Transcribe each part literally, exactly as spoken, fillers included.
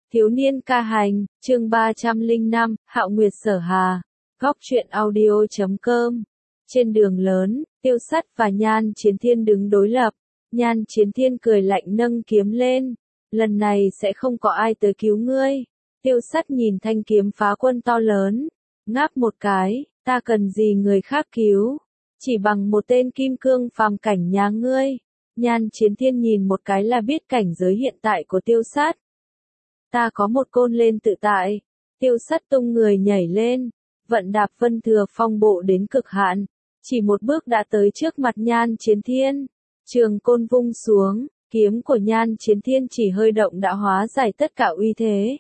Thiếu niên ca hành, chương ba trăm lẻ năm, Hạo Nguyệt Sở Hà. Góc truyện audio chấm com. Trên đường lớn, Tiêu Sắt và Nhan Chiến Thiên đứng đối lập. Nhan Chiến Thiên cười lạnh nâng kiếm lên. Lần này sẽ không có ai tới cứu ngươi. Tiêu Sắt nhìn thanh kiếm phá quân to lớn. Ngáp một cái, ta cần gì người khác cứu. Chỉ bằng một tên kim cương phàm cảnh nhà ngươi. Nhan Chiến Thiên nhìn một cái là biết cảnh giới hiện tại của Tiêu Sắt. Ta có một côn lên tự tại. Tiêu Sắt tung người nhảy lên, vận đạp vân thừa phong bộ đến cực hạn, chỉ một bước đã tới trước mặt Nhan Chiến Thiên. Trường côn vung xuống, kiếm của Nhan Chiến Thiên chỉ hơi động đã hóa giải tất cả uy thế.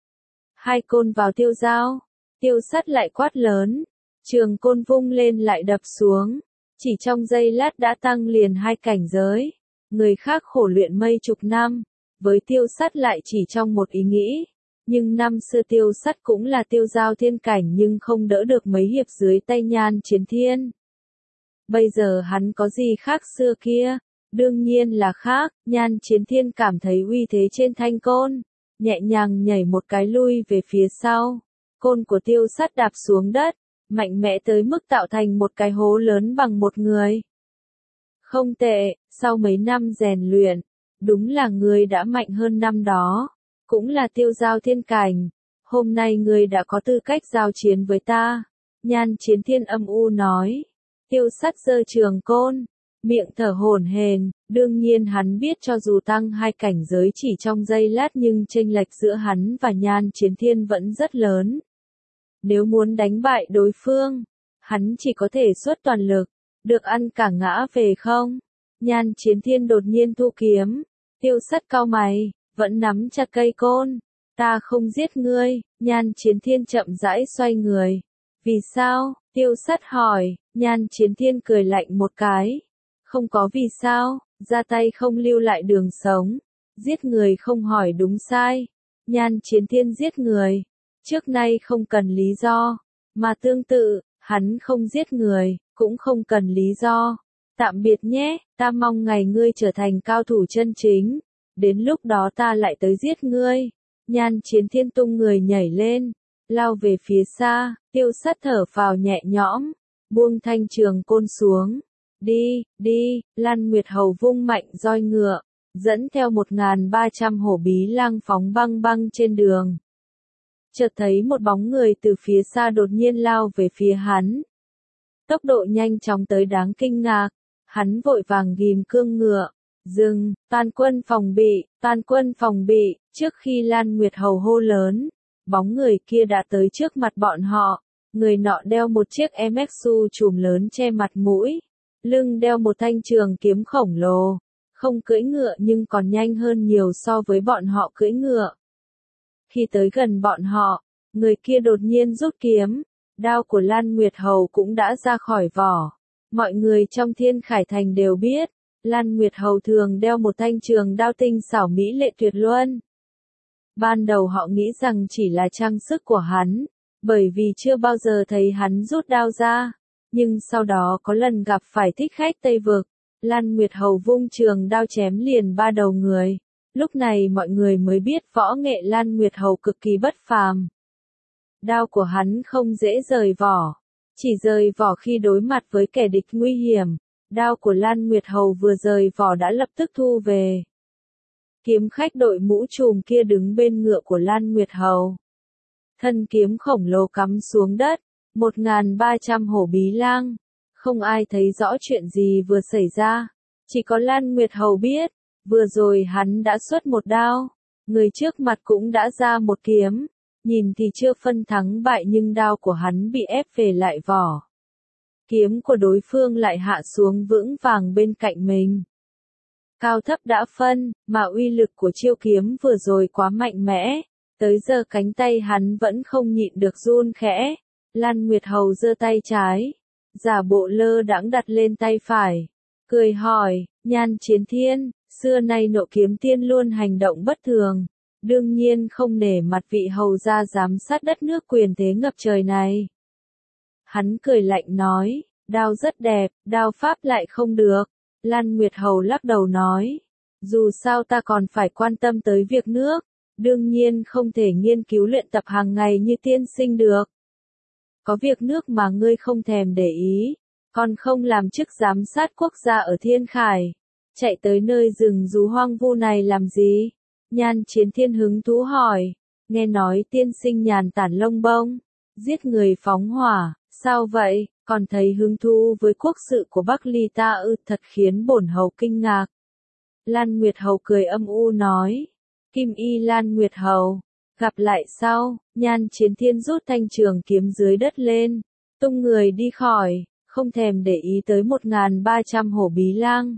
Hai côn vào tiêu giao, Tiêu Sắt lại quát lớn, trường côn vung lên lại đập xuống, chỉ trong giây lát đã tăng liền hai cảnh giới. Người khác khổ luyện mấy chục năm, với Tiêu Sắt lại chỉ trong một ý nghĩ. Nhưng năm xưa Tiêu Sắt cũng là tiêu giao thiên cảnh nhưng không đỡ được mấy hiệp dưới tay Nhan Chiến Thiên. Bây giờ hắn có gì khác xưa kia? Đương nhiên là khác. Nhan Chiến Thiên cảm thấy uy thế trên thanh côn, nhẹ nhàng nhảy một cái lui về phía sau. Côn của Tiêu Sắt đạp xuống đất, mạnh mẽ tới mức tạo thành một cái hố lớn bằng một người. Không tệ, sau mấy năm rèn luyện, đúng là ngươi đã mạnh hơn năm đó, cũng là tiêu giao thiên cảnh. Hôm nay ngươi đã có tư cách giao chiến với ta. Nhan Chiến Thiên âm u nói. Tiêu Sắt giơ trường côn, miệng thở hổn hển. Đương nhiên hắn biết cho dù tăng hai cảnh giới chỉ trong giây lát nhưng chênh lệch giữa hắn và Nhan Chiến Thiên vẫn rất lớn. Nếu muốn đánh bại đối phương, hắn chỉ có thể xuất toàn lực, được ăn cả ngã về không? Nhan Chiến Thiên đột nhiên thu kiếm. Tiêu Sắt cau mày, vẫn nắm chặt cây côn. Ta không giết ngươi. Nhan Chiến Thiên chậm rãi xoay người. Vì sao? Tiêu Sắt hỏi. Nhan Chiến Thiên cười lạnh một cái. Không có vì sao, ra tay không lưu lại đường sống. Giết người không hỏi đúng sai. Nhan Chiến Thiên giết người. Trước nay không cần lý do. Mà tương tự, hắn không giết người, cũng không cần lý do. Tạm biệt nhé, ta mong ngày ngươi trở thành cao thủ chân chính. Đến lúc đó ta lại tới giết ngươi. Nhan Chiến Thiên tung người nhảy lên, lao về phía xa. Tiêu Sắt thở phào nhẹ nhõm, buông thanh trường côn xuống. Đi, đi, Lan Nguyệt Hầu vung mạnh roi ngựa, dẫn theo một nghìn ba trăm hổ bí lang phóng băng băng trên đường. Chợt thấy một bóng người từ phía xa đột nhiên lao về phía hắn. Tốc độ nhanh chóng tới đáng kinh ngạc. Hắn vội vàng ghim cương ngựa. Dừng, toàn quân phòng bị, toàn quân phòng bị. Trước khi Lan Nguyệt Hầu hô lớn, bóng người kia đã tới trước mặt bọn họ. Người nọ đeo một chiếc em ét u chùm lớn che mặt mũi, lưng đeo một thanh trường kiếm khổng lồ. Không cưỡi ngựa nhưng còn nhanh hơn nhiều so với bọn họ cưỡi ngựa. Khi tới gần bọn họ, người kia đột nhiên rút kiếm. Đao của Lan Nguyệt Hầu cũng đã ra khỏi vỏ. Mọi người trong Thiên Khải Thành đều biết, Lan Nguyệt Hầu thường đeo một thanh trường đao tinh xảo mỹ lệ tuyệt luân. Ban đầu họ nghĩ rằng chỉ là trang sức của hắn, bởi vì chưa bao giờ thấy hắn rút đao ra. Nhưng sau đó có lần gặp phải thích khách Tây Vực, Lan Nguyệt Hầu vung trường đao chém liền ba đầu người. Lúc này mọi người mới biết võ nghệ Lan Nguyệt Hầu cực kỳ bất phàm. Đao của hắn không dễ rời vỏ. Chỉ rời vỏ khi đối mặt với kẻ địch nguy hiểm. Đao của Lan Nguyệt Hầu vừa rời vỏ đã lập tức thu về. Kiếm khách đội mũ trùm kia đứng bên ngựa của Lan Nguyệt Hầu. Thân kiếm khổng lồ cắm xuống đất. một nghìn ba trăm hổ bí lang. Không ai thấy rõ chuyện gì vừa xảy ra. Chỉ có Lan Nguyệt Hầu biết. Vừa rồi hắn đã xuất một đao. Người trước mặt cũng đã ra một kiếm. Nhìn thì chưa phân thắng bại nhưng đao của hắn bị ép về lại vỏ. Kiếm của đối phương lại hạ xuống vững vàng bên cạnh mình. Cao thấp đã phân, mà uy lực của chiêu kiếm vừa rồi quá mạnh mẽ. Tới giờ cánh tay hắn vẫn không nhịn được run khẽ. Lan Nguyệt Hầu giơ tay trái, giả bộ lơ đãng đặt lên tay phải. Cười hỏi, Nhan Chiến Thiên, xưa nay Nộ Kiếm Tiên luôn hành động bất thường. Đương nhiên không nể mặt vị hầu gia giám sát đất nước quyền thế ngập trời này. Hắn cười lạnh nói, đao rất đẹp, đao pháp lại không được. Lan Nguyệt Hầu lắc đầu nói, dù sao ta còn phải quan tâm tới việc nước. Đương nhiên không thể nghiên cứu luyện tập hàng ngày như tiên sinh được. Có việc nước mà ngươi không thèm để ý, còn không làm chức giám sát quốc gia ở Thiên Khải. Chạy tới nơi rừng rú hoang vu này làm gì? Nhan Chiến Thiên hứng thú hỏi. Nghe nói tiên sinh nhàn tản lông bông, giết người phóng hỏa, sao vậy, còn thấy hứng thú với quốc sự của Bắc Ly ta ư? Thật khiến bổn hầu kinh ngạc. Lan Nguyệt Hầu cười âm u nói. Kim Y Lan Nguyệt Hầu, gặp lại sau. Nhan Chiến Thiên rút thanh trường kiếm dưới đất lên, tung người đi khỏi, không thèm để ý tới một ngàn ba trăm hổ bí lang.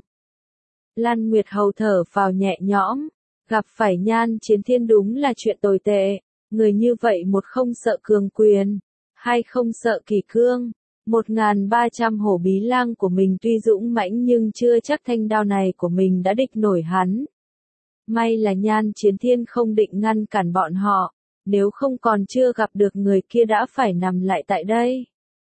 Lan Nguyệt Hầu thở phào nhẹ nhõm, gặp phải Nhan Chiến Thiên đúng là chuyện tồi tệ, người như vậy một không sợ cường quyền, hai không sợ kỷ cương, một ngàn ba trăm hổ bí lang của mình tuy dũng mãnh nhưng chưa chắc thanh đao này của mình đã địch nổi hắn. May là Nhan Chiến Thiên không định ngăn cản bọn họ, nếu không còn chưa gặp được người kia đã phải nằm lại tại đây.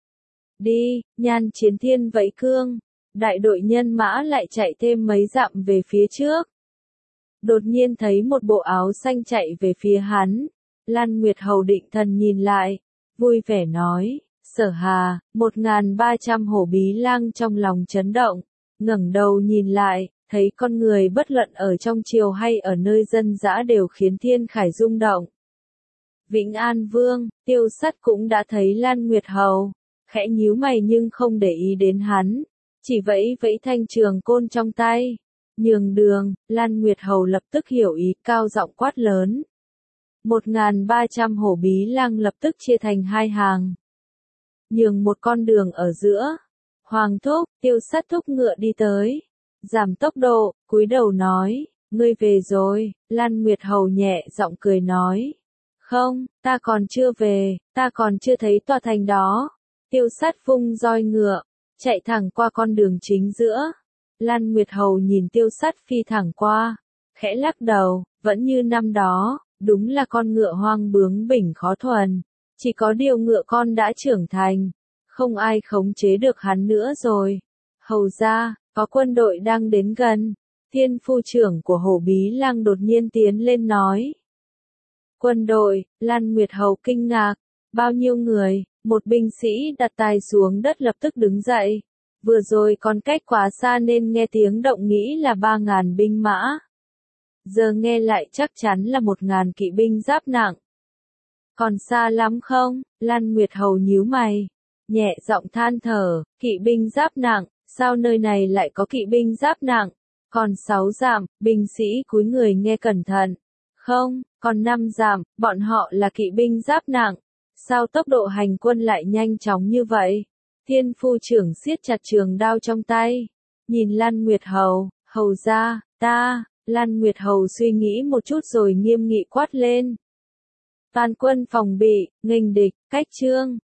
Đi, Nhan Chiến Thiên vẫy cương, đại đội nhân mã lại chạy thêm mấy dặm về phía trước. Đột nhiên thấy một bộ áo xanh chạy về phía hắn, Lan Nguyệt Hầu định thần nhìn lại, vui vẻ nói, Sở Hà, một ngàn ba trăm hổ bí lang trong lòng chấn động, ngẩng đầu nhìn lại, thấy con người bất luận ở trong triều hay ở nơi dân dã đều khiến Thiên Khải rung động. Vĩnh An Vương, Tiêu Sắt cũng đã thấy Lan Nguyệt Hầu, khẽ nhíu mày nhưng không để ý đến hắn, chỉ vẫy vẫy thanh trường côn trong tay. Nhường đường, Lan Nguyệt Hầu lập tức hiểu ý, cao giọng quát lớn. Một ngàn ba trăm hổ bí lang lập tức chia thành hai hàng. Nhường một con đường ở giữa. Hoàng thúc, Tiêu Sắt thúc ngựa đi tới. Giảm tốc độ, cúi đầu nói, ngươi về rồi. Lan Nguyệt Hầu nhẹ giọng cười nói. Không, ta còn chưa về, ta còn chưa thấy tòa thành đó. Tiêu Sắt vung roi ngựa, chạy thẳng qua con đường chính giữa. Lan Nguyệt Hầu nhìn Tiêu Sắt phi thẳng qua, khẽ lắc đầu, vẫn như năm đó, đúng là con ngựa hoang bướng bỉnh khó thuần, chỉ có điều ngựa con đã trưởng thành, không ai khống chế được hắn nữa rồi. Hầu ra, có quân đội đang đến gần. Thiên phu trưởng của hổ bí lang đột nhiên tiến lên nói. Quân đội, Lan Nguyệt Hầu kinh ngạc, bao nhiêu người? Một binh sĩ đặt tay xuống đất lập tức đứng dậy. Vừa rồi còn cách quá xa nên nghe tiếng động nghĩ là ba ngàn binh mã. Giờ nghe lại chắc chắn là một ngàn kỵ binh giáp nặng. Còn xa lắm không? Lan Nguyệt Hầu nhíu mày, nhẹ giọng than thở, kỵ binh giáp nặng, sao nơi này lại có kỵ binh giáp nặng? Còn sáu dặm, binh sĩ cúi người nghe cẩn thận. Không, còn năm dặm, bọn họ là kỵ binh giáp nặng. Sao tốc độ hành quân lại nhanh chóng như vậy? Thiên phu trưởng siết chặt trường đao trong tay, nhìn Lan Nguyệt Hầu, hầu ra, ta. Lan Nguyệt Hầu suy nghĩ một chút rồi nghiêm nghị quát lên. Toàn quân phòng bị, nghênh địch, cách chương.